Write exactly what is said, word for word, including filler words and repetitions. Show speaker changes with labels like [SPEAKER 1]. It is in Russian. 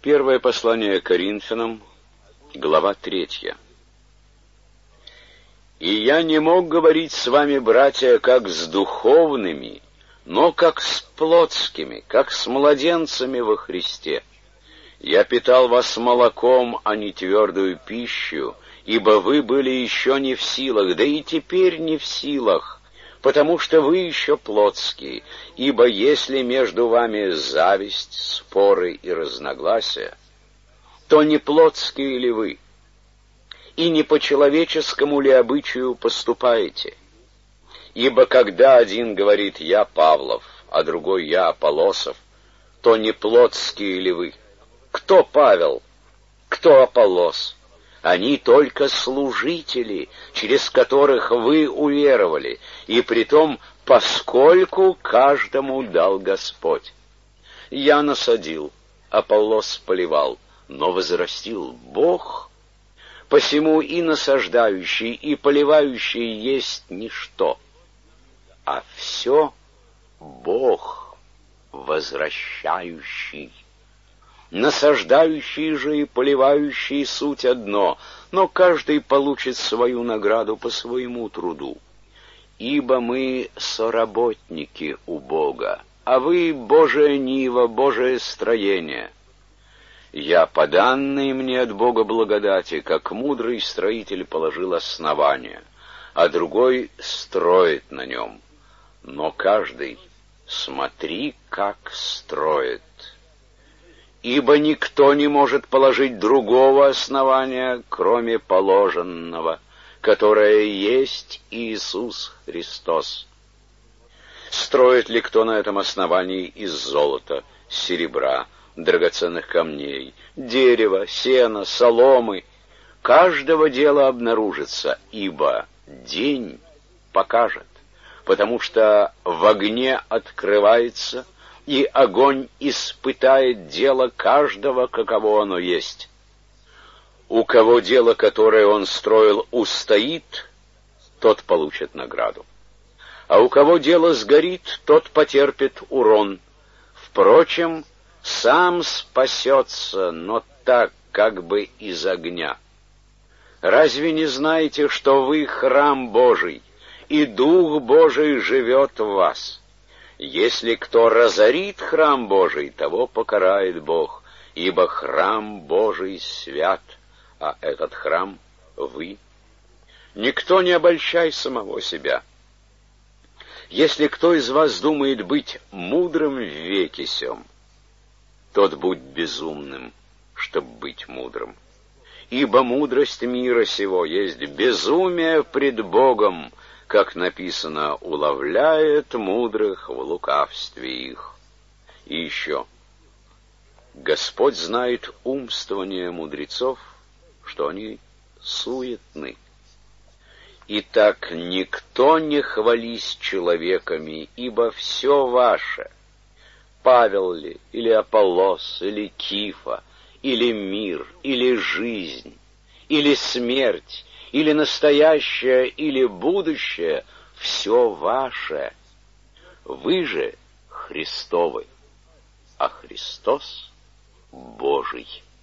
[SPEAKER 1] Первое послание Коринфянам, глава третья. «И я не мог говорить с вами, братья, как с духовными, но как с плотскими, как с младенцами во Христе. Я питал вас молоком, а не твердую пищу, ибо вы были еще не в силах, да и теперь не в силах, потому что вы еще плотские. Ибо если между вами зависть, споры и разногласия, то не плотские ли вы, и не по человеческому ли обычаю поступаете? Ибо когда один говорит «я Павлов», а другой «я Аполлосов», то не плотские ли вы? Кто Павел? Кто Аполлос? Они только служители, через которых вы уверовали, и притом поскольку каждому дал Господь. Я насадил, Аполлос поливал, но возрастил Бог. Посему и насаждающий, и поливающий есть ничто, а все Бог возвращающий. Насаждающий же и поливающий суть одно, но каждый получит свою награду по своему труду. Ибо мы соработники у Бога, а вы Божия нива, Божие строение. Я, по данной мне от Бога благодати, как мудрый строитель положил основание, а другой строит на нем. Но каждый смотри, как строит. Ибо никто не может положить другого основания, кроме положенного, которое есть Иисус Христос. Строит ли кто на этом основании из золота, серебра, драгоценных камней, дерева, сена, соломы? Каждого дела обнаружится, ибо день покажет, потому что в огне открывается, и огонь испытает дело каждого, каково оно есть. У кого дело, которое он строил, устоит, тот получит награду. А у кого дело сгорит, тот потерпит урон. Впрочем, сам спасется, но так, как бы из огня. Разве не знаете, что вы храм Божий, и Дух Божий живет в вас? Если кто разорит храм Божий, того покарает Бог, ибо храм Божий свят, а этот храм — вы. Никто не обольщай самого себя. Если кто из вас думает быть мудрым в веке сем, тот будь безумным, чтоб быть мудрым. Ибо мудрость мира сего есть безумие пред Богом, как написано, уловляет мудрых в лукавстве их. И еще, Господь знает умствование мудрецов, что они суетны. Итак, никто не хвались человеками, ибо все ваше, Павел ли, или Аполлос, или Кифа, или мир, или жизнь, или смерть, или настоящее, или будущее, все ваше. Вы же Христовы, а Христос Божий.